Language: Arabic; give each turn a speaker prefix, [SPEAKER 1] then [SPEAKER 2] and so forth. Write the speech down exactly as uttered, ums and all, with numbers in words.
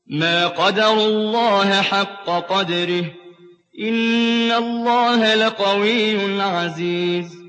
[SPEAKER 1] مَا قَدَرُوا اللَّهَ حَقَّ قَدْرِهِ ۗ إِنَّ اللَّهَ لَقَوِيٌّ عَزِيزٌ